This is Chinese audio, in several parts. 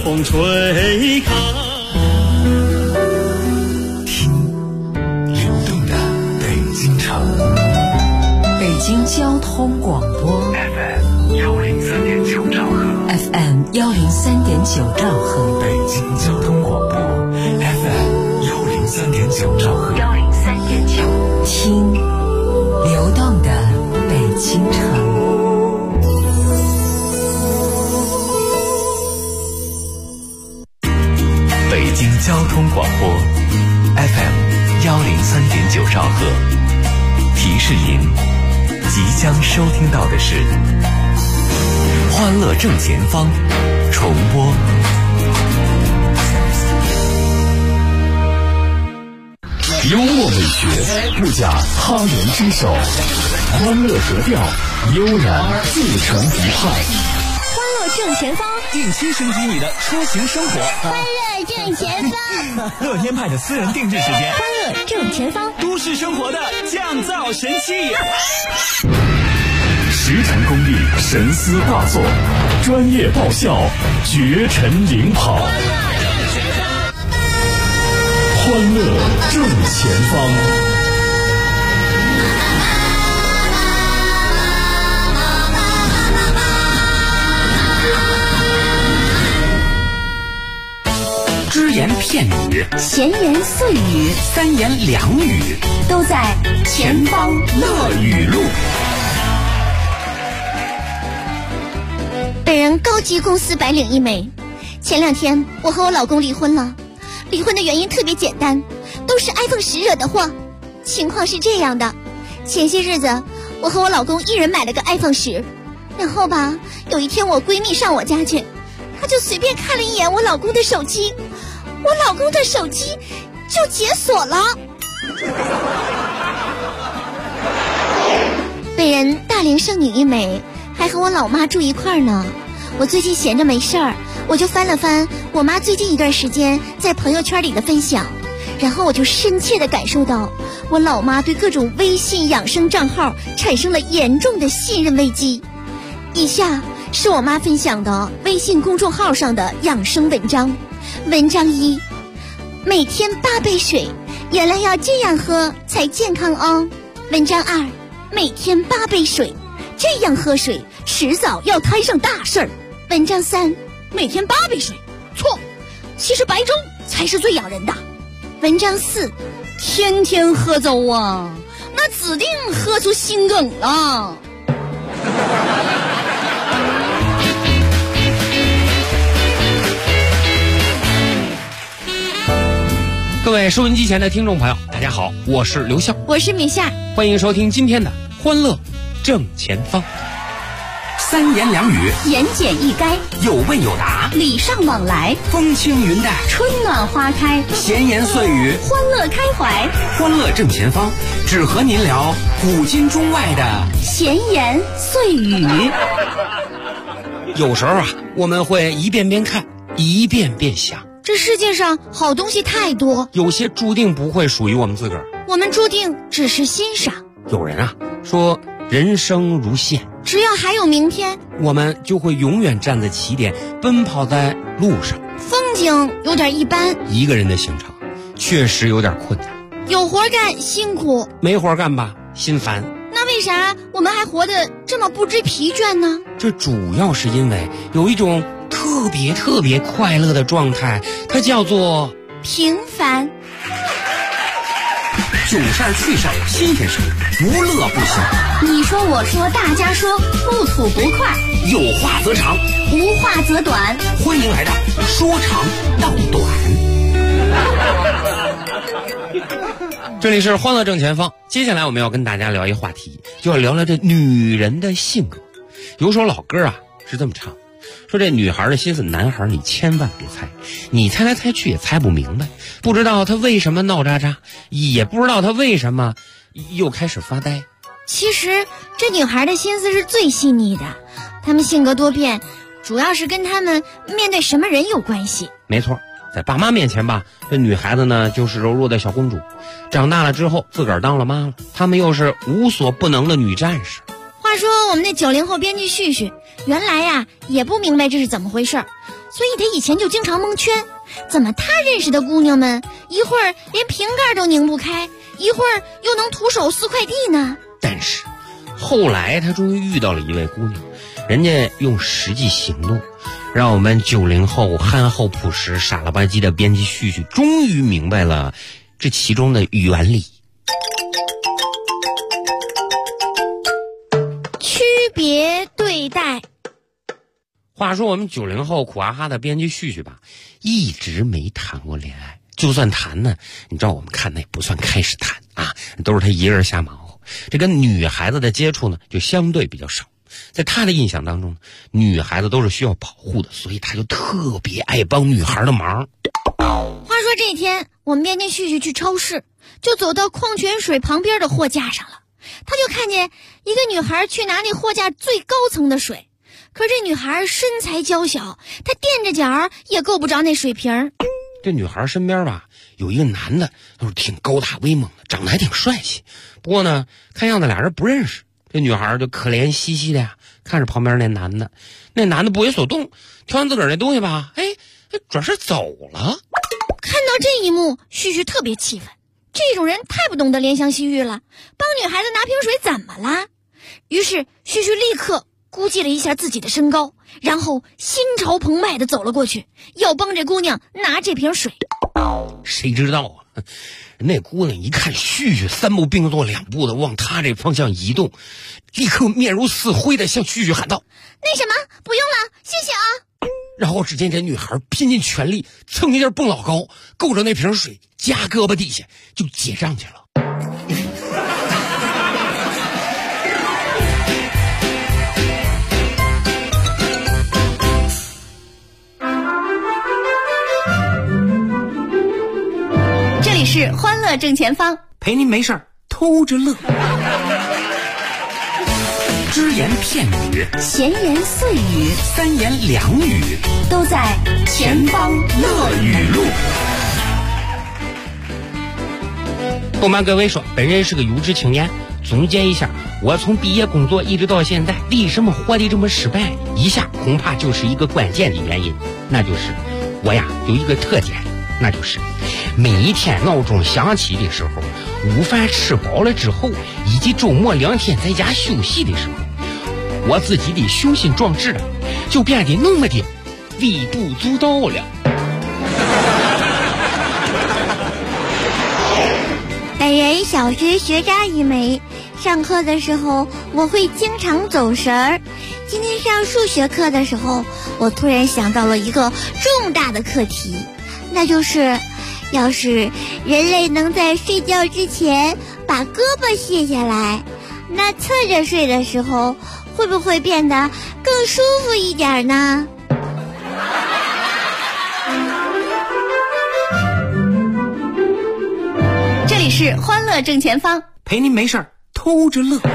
风吹开。 听流动的北京城， 北京交通广播 FM103.9兆赫 ，FM103.9兆赫， 北京交通广播 FM103.9兆赫 ，103.9，听流动的北京城。 北京交通广播 FM103.9兆赫，提示您即将收听到的是欢乐正前方重播。幽默美学不假他人之手，欢乐格调悠然自成一派。 欢乐正前方， 定期升级你的出行生活。 欢乐正前方， 乐天派的私人定制时间。 欢乐正前方， 都市生活的降噪神器。 实诚功力，神思大作，专业爆笑，绝尘领跑。欢乐正前方。只言片语， 闲言碎语， 三言两语， 都在前方乐语录。 本人高级公司白领一枚。前2天我和我老公离婚了，离婚的原因特别简单，都是 iPhone 10惹的祸。情况是这样的，前些日子我和我老公一人买了个 iPhone 10，然后吧，有一天我闺蜜上我家去，她就随便看了一眼我老公的手机，我老公的手机就解锁了。本人大龄剩女一枚，还和我老妈住一块儿呢。我最近闲着没事儿，我就翻了翻我妈最近一段时间在朋友圈里的分享，然后我就深切地感受到我老妈对各种微信养生账号产生了严重的信任危机。以下是我妈分享的微信公众号上的养生文章。文章1：每天8杯水，原来要这样喝才健康哦。文章2：每天8杯水，这样喝水迟早要摊上大事儿。文章3：每天8杯水，错，其实白粥才是最养人的。文章4：天天喝粥啊，那指定喝出心梗了。 各位收音机前的听众朋友，大家好，我是刘笑， 我是米夏， 欢迎收听今天的欢乐正前方。 三言两语， 言简意赅， 有问有答， 礼尚往来， 风轻云淡， 春暖花开， 闲言碎语， 欢乐开怀。 欢乐正前方，只和您聊古今中外的闲言碎语。 有时候啊，我们会一遍遍看，一遍遍想， 这世界上好东西太多， 有些注定不会属于我们自个儿， 我们注定只是欣赏。 有人啊说人生如线， 只要还有明天， 我们就会永远站在起点，奔跑在路上。 风景有点一般， 一个人的行程确实有点困难， 有活干辛苦， 没活干吧心烦。 那为啥我们还活得这么不知疲倦呢？ 这主要是因为有一种特别快乐的状态，它叫做平凡。 囧事儿趣事儿新鲜事儿，无乐不休。 你说我说大家说，不吐不快， 有话则长， 无话则短。 欢迎来到说长道短。 这里是欢乐正前方，接下来我们要跟大家聊一话题，就要聊聊这女人的性格。有首老歌啊是这么唱，说这女孩的心思，男孩你千万别猜，你猜来猜去也猜不明白，不知道她为什么闹喳喳，也不知道她为什么又开始发呆。 其实这女孩的心思是最细腻的，她们性格多变，主要是跟她们面对什么人有关系。 没错，在爸妈面前吧，这女孩子呢就是柔弱的小公主，长大了之后自个儿当了妈了，她们又是无所不能的女战士。 话说我们那90后编辑旭旭原来呀也不明白这是怎么回事， 所以他以前就经常蒙圈，怎么他认识的姑娘们一会儿连瓶盖都拧不开，一会儿又能徒手撕快递呢？ 但是后来他终于遇到了一位姑娘，人家用实际行动让我们90后憨厚朴实傻了吧唧的编辑旭旭终于明白了这其中的原理。 区别对待。 话说我们90后苦哈哈的编辑旭旭吧，一直没谈过恋爱，就算谈呢，你知道我们看那也不算开始谈啊，都是他一个人瞎忙活。这跟女孩子的接触呢就相对比较少，在他的印象当中，女孩子都是需要保护的，所以他就特别爱帮女孩的忙。 话说这天我们编辑旭旭去超市，就走到矿泉水旁边的货架上了，他就看见一个女孩去拿那货架最高层的水，可是这女孩身材娇小，她垫着脚也够不着那水瓶。 这女孩身边吧有一个男的，就是挺高大威猛的，长得还挺帅气，不过呢看样子俩人不认识。这女孩就可怜兮兮的呀，看着旁边那男的，那男的不为所动，挑完自个儿那东西吧，转身走了。 看到这一幕，旭旭特别气愤，这种人太不懂得怜香惜玉了，帮女孩子拿瓶水怎么了？于是旭旭立刻估计了一下自己的身高，然后心潮澎湃地走了过去，要帮这姑娘拿这瓶水。 谁知道啊，那姑娘一看旭旭3步并作2步的往她这方向移动，立刻面如死灰的向旭旭喊道： 那什么，不用了，谢谢啊。 然后只见这女孩拼尽全力蹭一下蹦老高，够着那瓶水夹胳膊底下就结账去了。 这里是欢乐正前方， 陪您没事儿偷着乐。只言片语， 闲言碎语， 3言2语， 都在前方乐语录。 不瞒各位说，本人是个有志青年。总结一下，我从毕业工作一直到现在，为什么活得这么失败？以下恐怕就是一个关键的原因，那就是我呀有一个特点，那就是每一天闹钟响起的时候，午饭吃饱了之后，以及周末2天在家休息的时候，我自己的雄心壮志就变得那么的微不足道了。 本人小学学渣一枚，上课的时候我会经常走神儿。今天上数学课的时候，我突然想到了一个重大的课题，那就是要是人类能在睡觉之前把胳膊卸下来，那侧着睡的时候会不会变得更舒服一点呢？ 这里是欢乐正前方， 陪您没事儿偷着乐。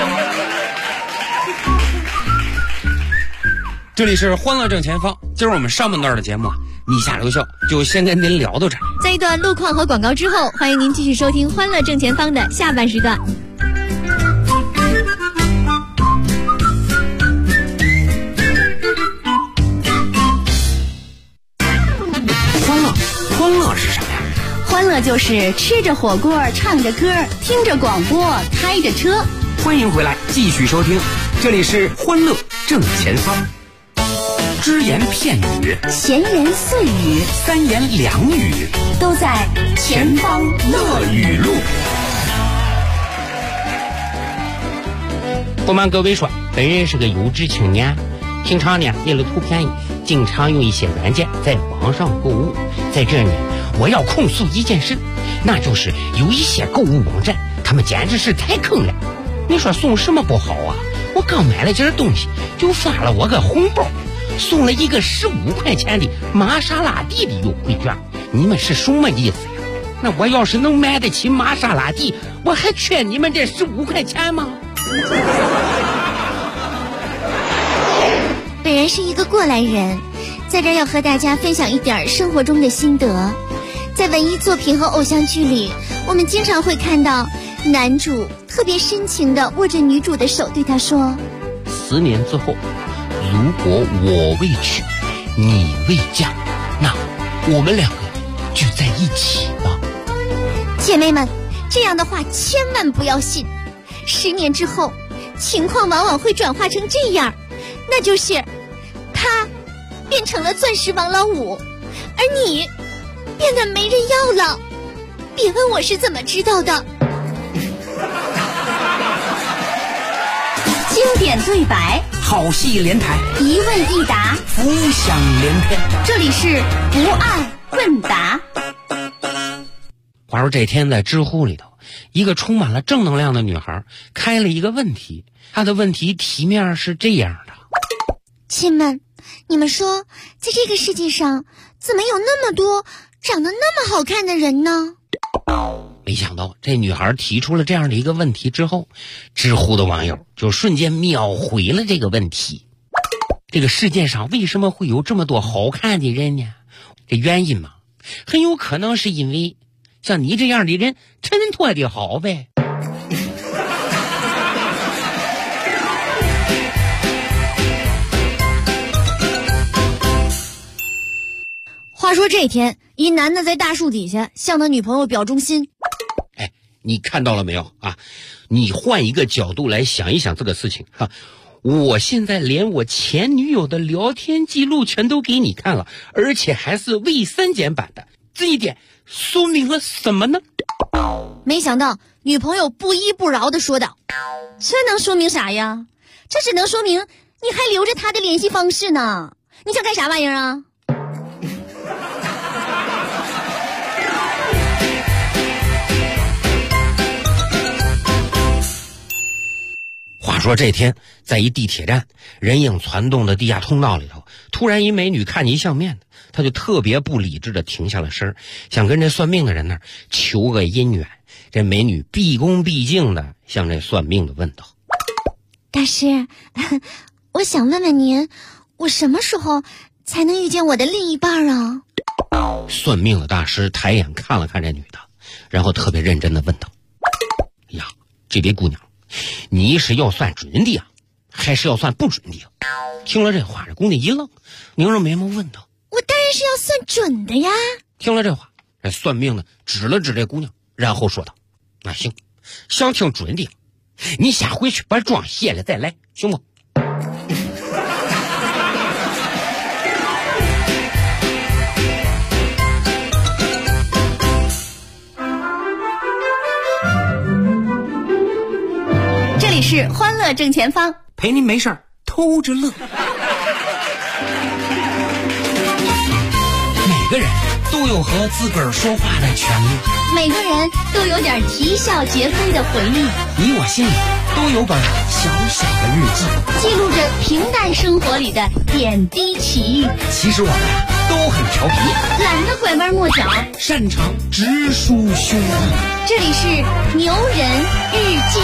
这里是欢乐正前方，今儿我们上半段的节目你下留笑就先跟您聊到这儿。 在一段路况和广告之后，欢迎您继续收听欢乐正前方的下半时段。 欢乐是啥呀？ 欢乐就是吃着火锅，唱着歌，听着广播，开着车。 欢迎回来，继续收听，这里是欢乐正前方。只言片语， 闲言碎语 ，3言2语， 都在前方乐语录。 不瞒各位说，本人是个有志青年，平常呢为了图便宜，经常用一些软件在网上购物。在这呢，我要控诉一件事，那就是有一些购物网站，他们简直是太坑了。你说送什么不好啊？我刚买了件东西，就发了我个红包，送了一个15块钱的玛莎拉蒂的优惠券。你们是什么意思呀？那我要是能买得起玛莎拉蒂，我还缺你们这15块钱吗？ 本人是一个过来人，在这儿要和大家分享一点生活中的心得。在文艺作品和偶像剧里，我们经常会看到男主特别深情地握着女主的手，对她说： 4年之后，如果我未娶， 你未嫁，那我们两个就在一起吧。 姐妹们，这样的话千万不要信。10年之后，情况往往会转化成这样，那就是他变成了钻石王老五，而你变得没人要了。别问我是怎么知道的。 经典对白， 好戏连台， 一问一答， 浮想联翩。 这里是不二问答。 话说这天在知乎里头，一个充满了正能量的女孩开了一个问题，她的问题题面是这样的： 亲们，你们说，在这个世界上怎么有那么多长得那么好看的人呢？ 没想到这女孩提出了这样的一个问题之后，知乎的网友就瞬间秒回了这个问题。这个世界上为什么会有这么多好看的人呢？这原因嘛，很有可能是因为像你这样的人衬托的好呗。 话说这天，一男的在大树底下向他女朋友表忠心。 哎，你看到了没有啊？你换一个角度来想一想这个事情哈。我现在连我前女友的聊天记录全都给你看了，而且还是未删减版的，这一点说明了什么呢？ 没想到女朋友不依不饶地说道：“这能说明啥呀？这只能说明你还留着他的联系方式呢。你想干啥玩意儿啊？” 话说这天，在一地铁站人影攒动的地下通道里头，突然一美女看见一相面的，她就特别不理智的停下了身，想跟这算命的人那儿求个姻缘。这美女毕恭毕敬的向这算命的问道：“ 大师，我想问问您，我什么时候才能遇见我的另一半啊？” 算命的大师抬眼看了看这女的，然后特别认真的问道：“呀，这位姑娘，你是要算准的呀，还是要算不准的呀？”听了这话，这姑娘一愣，拧着眉毛问道：“ 我当然是要算准的呀。” 听了这话，这算命的指了指这姑娘，然后说道：“那行，想听准的，你先回去把妆卸了再来，行不？” 这里是欢乐正前方， 陪您没事儿偷着乐。每个人都有和自个儿说话的权利， 每个人都有点啼笑皆非的回忆， 你我心里都有本小小的日记， 记录着平淡生活里的点滴奇遇。 其实我们都很调皮， 懒得拐弯抹角， 擅长直抒胸臆。 这里是牛人日记。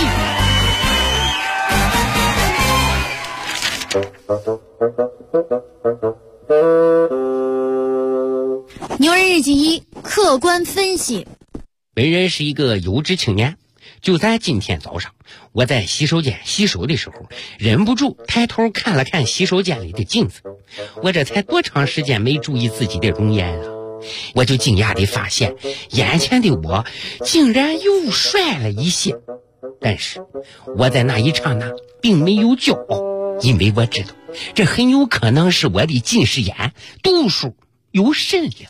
牛人日记1，客观分析。 本人是一个有志青年，就在今天早上，我在洗手间洗手的时候，忍不住抬头看了看洗手间里的镜子。我这才多长时间没注意自己的容颜啊，我就惊讶地发现，眼前的我竟然又帅了一些。但是我在那一刹那并没有骄傲，因为我知道这很有可能是我的近视眼度数有甚量。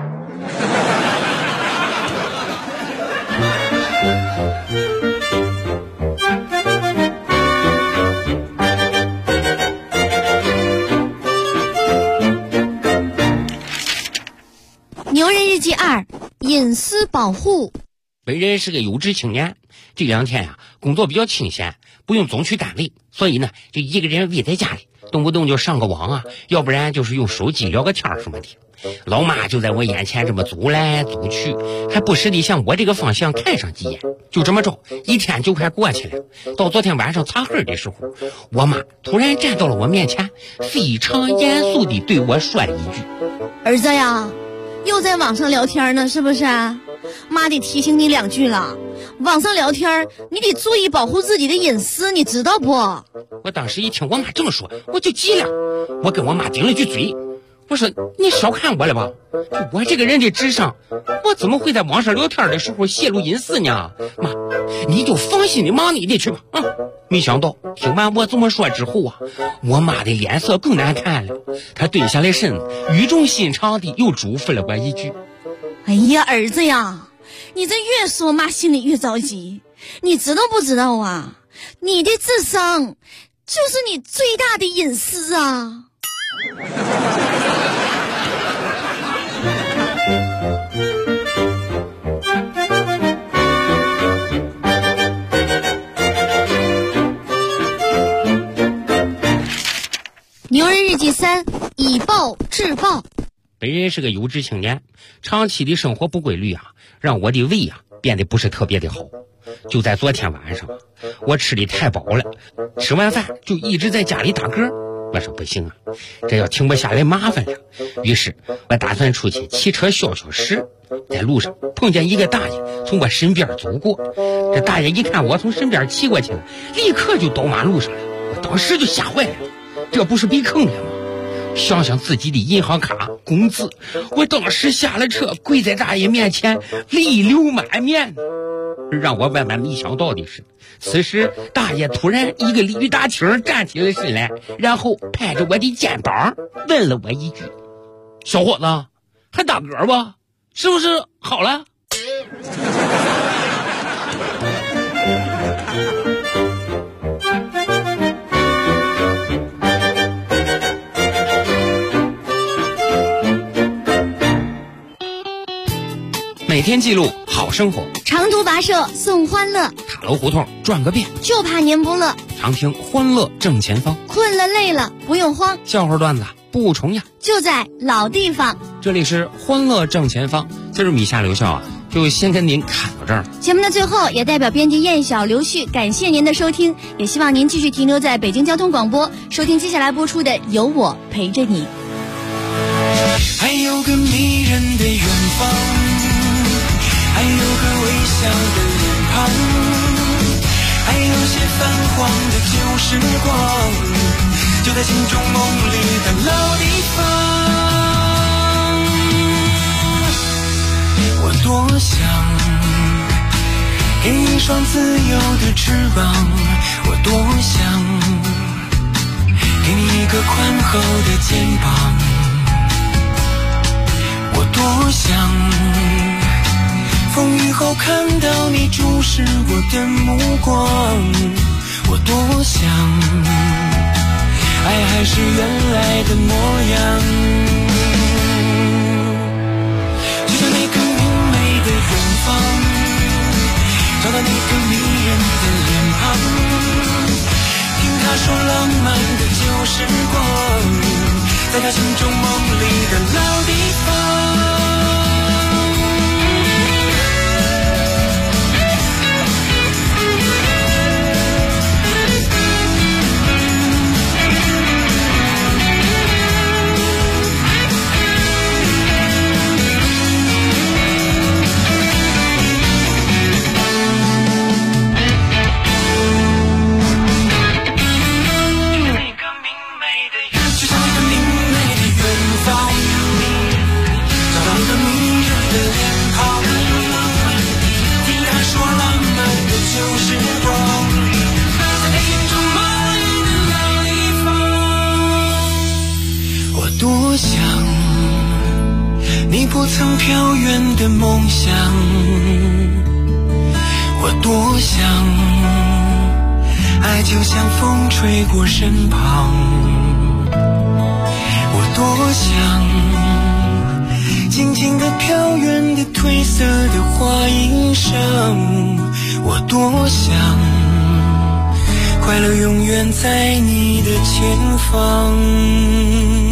牛人日记2，隐私保护。 本人是个有志青年，这2天呀，工作比较清闲，不用总去单位，所以呢，就一个人窝在家里，动不动就上个网啊，要不然就是用手机聊个天什么的。老妈就在我眼前这么走来走去，还不时地向我这个方向看上几眼。就这么着，一天就快过去了。到昨天晚上擦黑的时候，我妈突然站到了我面前，非常严肃地对我说了一句：“ 儿子呀，又在网上聊天呢，是不是？妈得提醒你2句了，网上聊天你得注意保护自己的隐私，你知道不？” 我当时一听我妈这么说，我就急了，我跟我妈顶了句嘴， 我说你小看我了吧，我这个人的智商，我怎么会在网上聊天的时候泄露隐私呢？妈，你就放心的忙你的去吧啊！没想到听完我这么说之后啊，我妈的脸色更难看了，她蹲下来身，语重心长的又嘱咐了我一句： 哎呀，儿子呀，你这越说妈心里越着急，你知道不知道啊？你的智商就是你最大的隐私啊！牛人日记3：以暴制暴。 本人是个有志青年，长期的生活不规律啊，让我的胃啊变得不是特别的好。就在昨天晚上，我吃的太饱了，吃完饭就一直在家里打嗝。我说不行啊，这要停不下来麻烦了。于是我打算出去骑车消消食。在路上碰见一个大爷从我身边走过，这大爷一看我从身边骑过去了，立刻就倒马路上了。我当时就吓坏了，这不是被坑了吗？想想自己的银行卡、工资，我当时下了车，跪在大爷面前，泪流满面。让我万万没想到的是，此时大爷突然一个鲤鱼打挺站起了身来，然后拍着我的肩膀问了我一句：小伙子，还打嗝吧？是不是好了？每天记录好生活， 长途跋涉送欢乐， 塔楼胡同转个遍， 就怕您不乐。 常听欢乐正前方， 困了累了不用慌， 笑话段子不重样， 就在老地方。 这里是欢乐正前方，今儿米夏留校啊，就先跟您看到这儿。 节目的最后，也代表编辑燕晓、刘旭感谢您的收听，也希望您继续停留在北京交通广播，收听接下来播出的《有我陪着你》。 还有个迷人的远方，还有个微笑的脸庞，还有些泛黄的旧时光，就在心中梦里的老地方。我多想给你一双自由的翅膀，我多想给你一个宽厚的肩膀，我多想风雨后看到你注视我的目光，我多想爱还是原来的模样，就像那个明媚的远方，找到那个迷人的脸庞，听他说浪漫的旧时光，在他心中梦里的老地方。多想你不曾飘远的梦想，我多想爱就像风吹过身旁，我多想静静地飘远的褪色的花衣裳，我多想快乐永远在你的前方。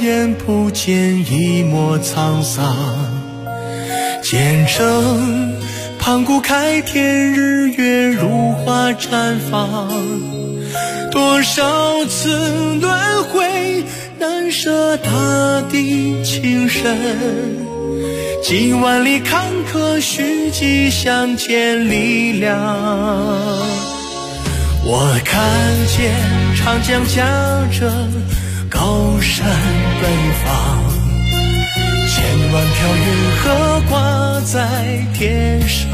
眼不见一抹沧桑，见证盘古开天，日月如花绽放，多少次轮回，难舍大地情深，几万里坎坷，虚迹相见力量。我看见长江夹着高山奔放，千万条云河挂在天上。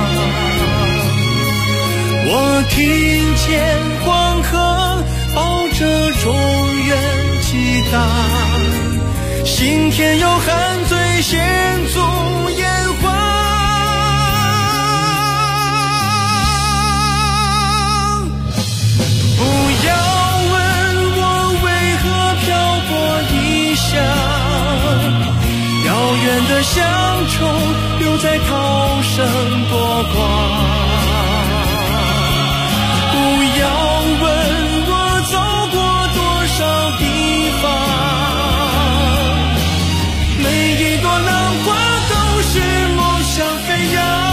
我听见黄河抱着中原激荡，心田有汉醉献足炎黄。不要问我为何漂泊异乡，遥远的乡愁留在涛声波光。不要问我走过多少地方，每一朵浪花都是梦想飞扬。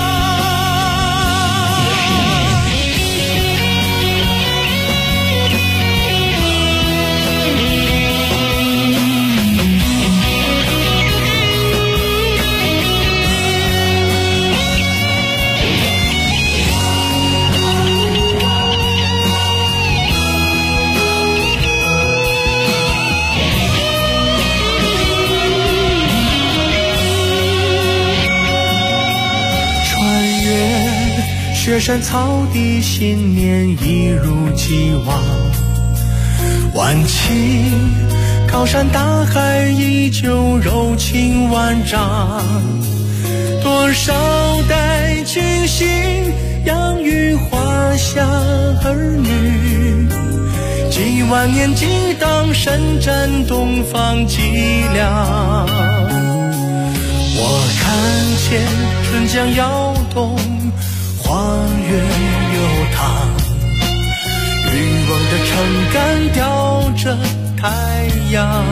雪山草地，信念一如既往，万顷高山大海依旧柔情万丈。多少代群星养育华夏儿女，几万年激荡，伸展东方脊梁。我看见春江摇动，花月流淌，渔翁的撑杆吊着太阳。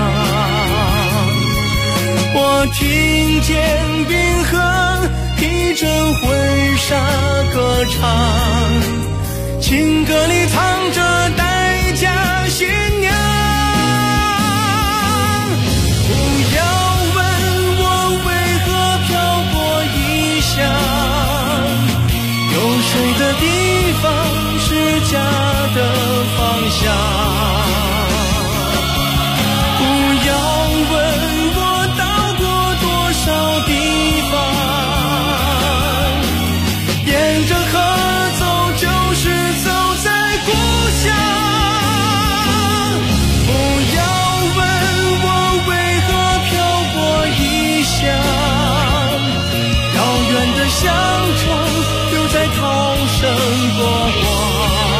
我听见冰河披着婚纱歌唱，情歌里藏着待嫁新娘。不要问我为何漂泊异乡，有谁的地方是家的方向。不要问我到过多少地方，沿着河走就是走在故乡。不要问我为何漂泊异乡，遥远的乡愁留在涛声波光。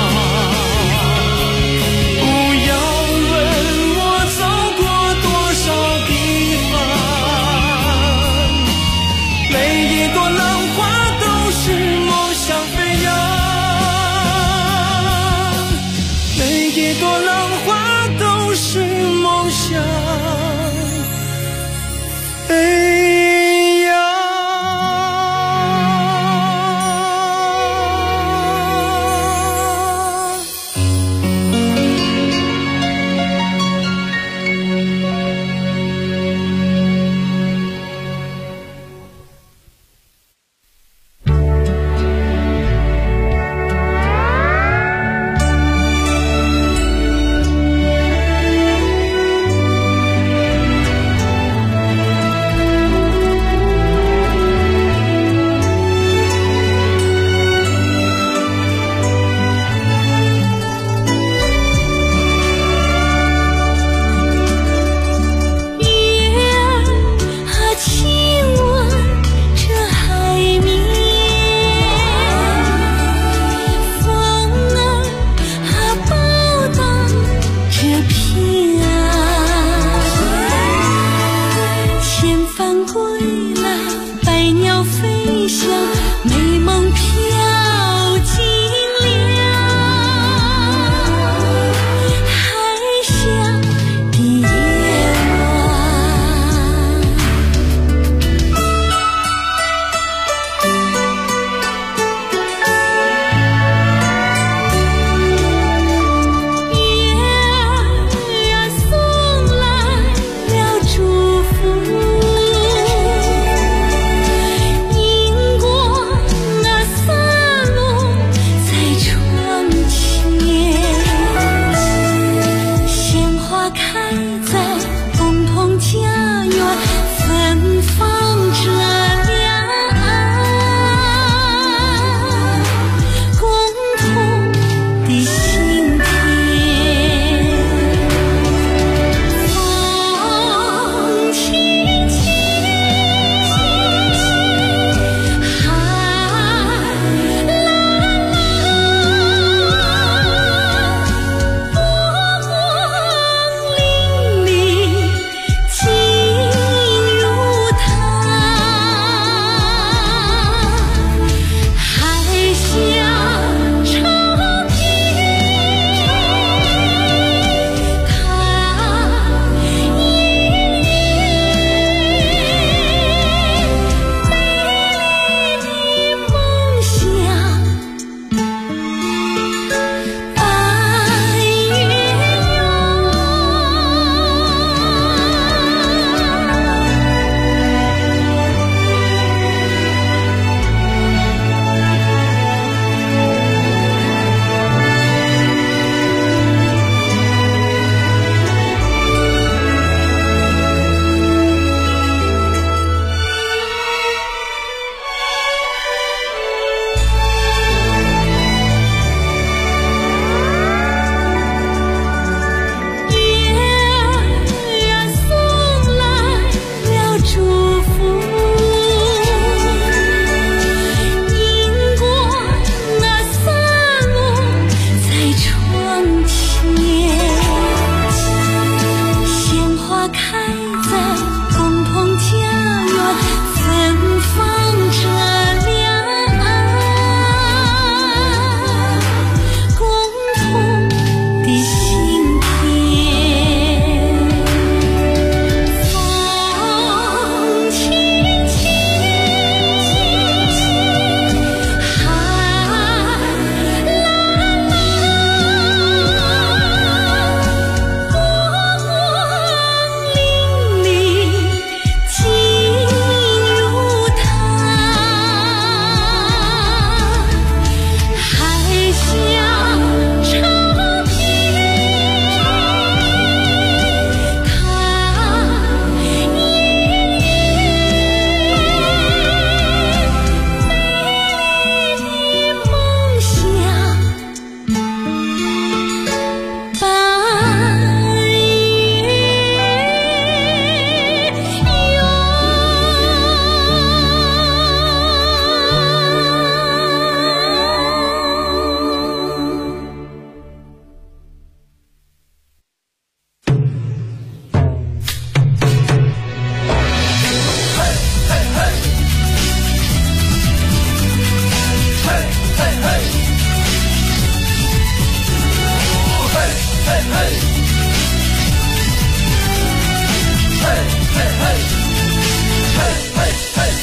不要问我走过多少地方，每一朵浪花都是梦想飞扬，每一朵浪花都是梦想飞扬。 归来，百鸟飞翔。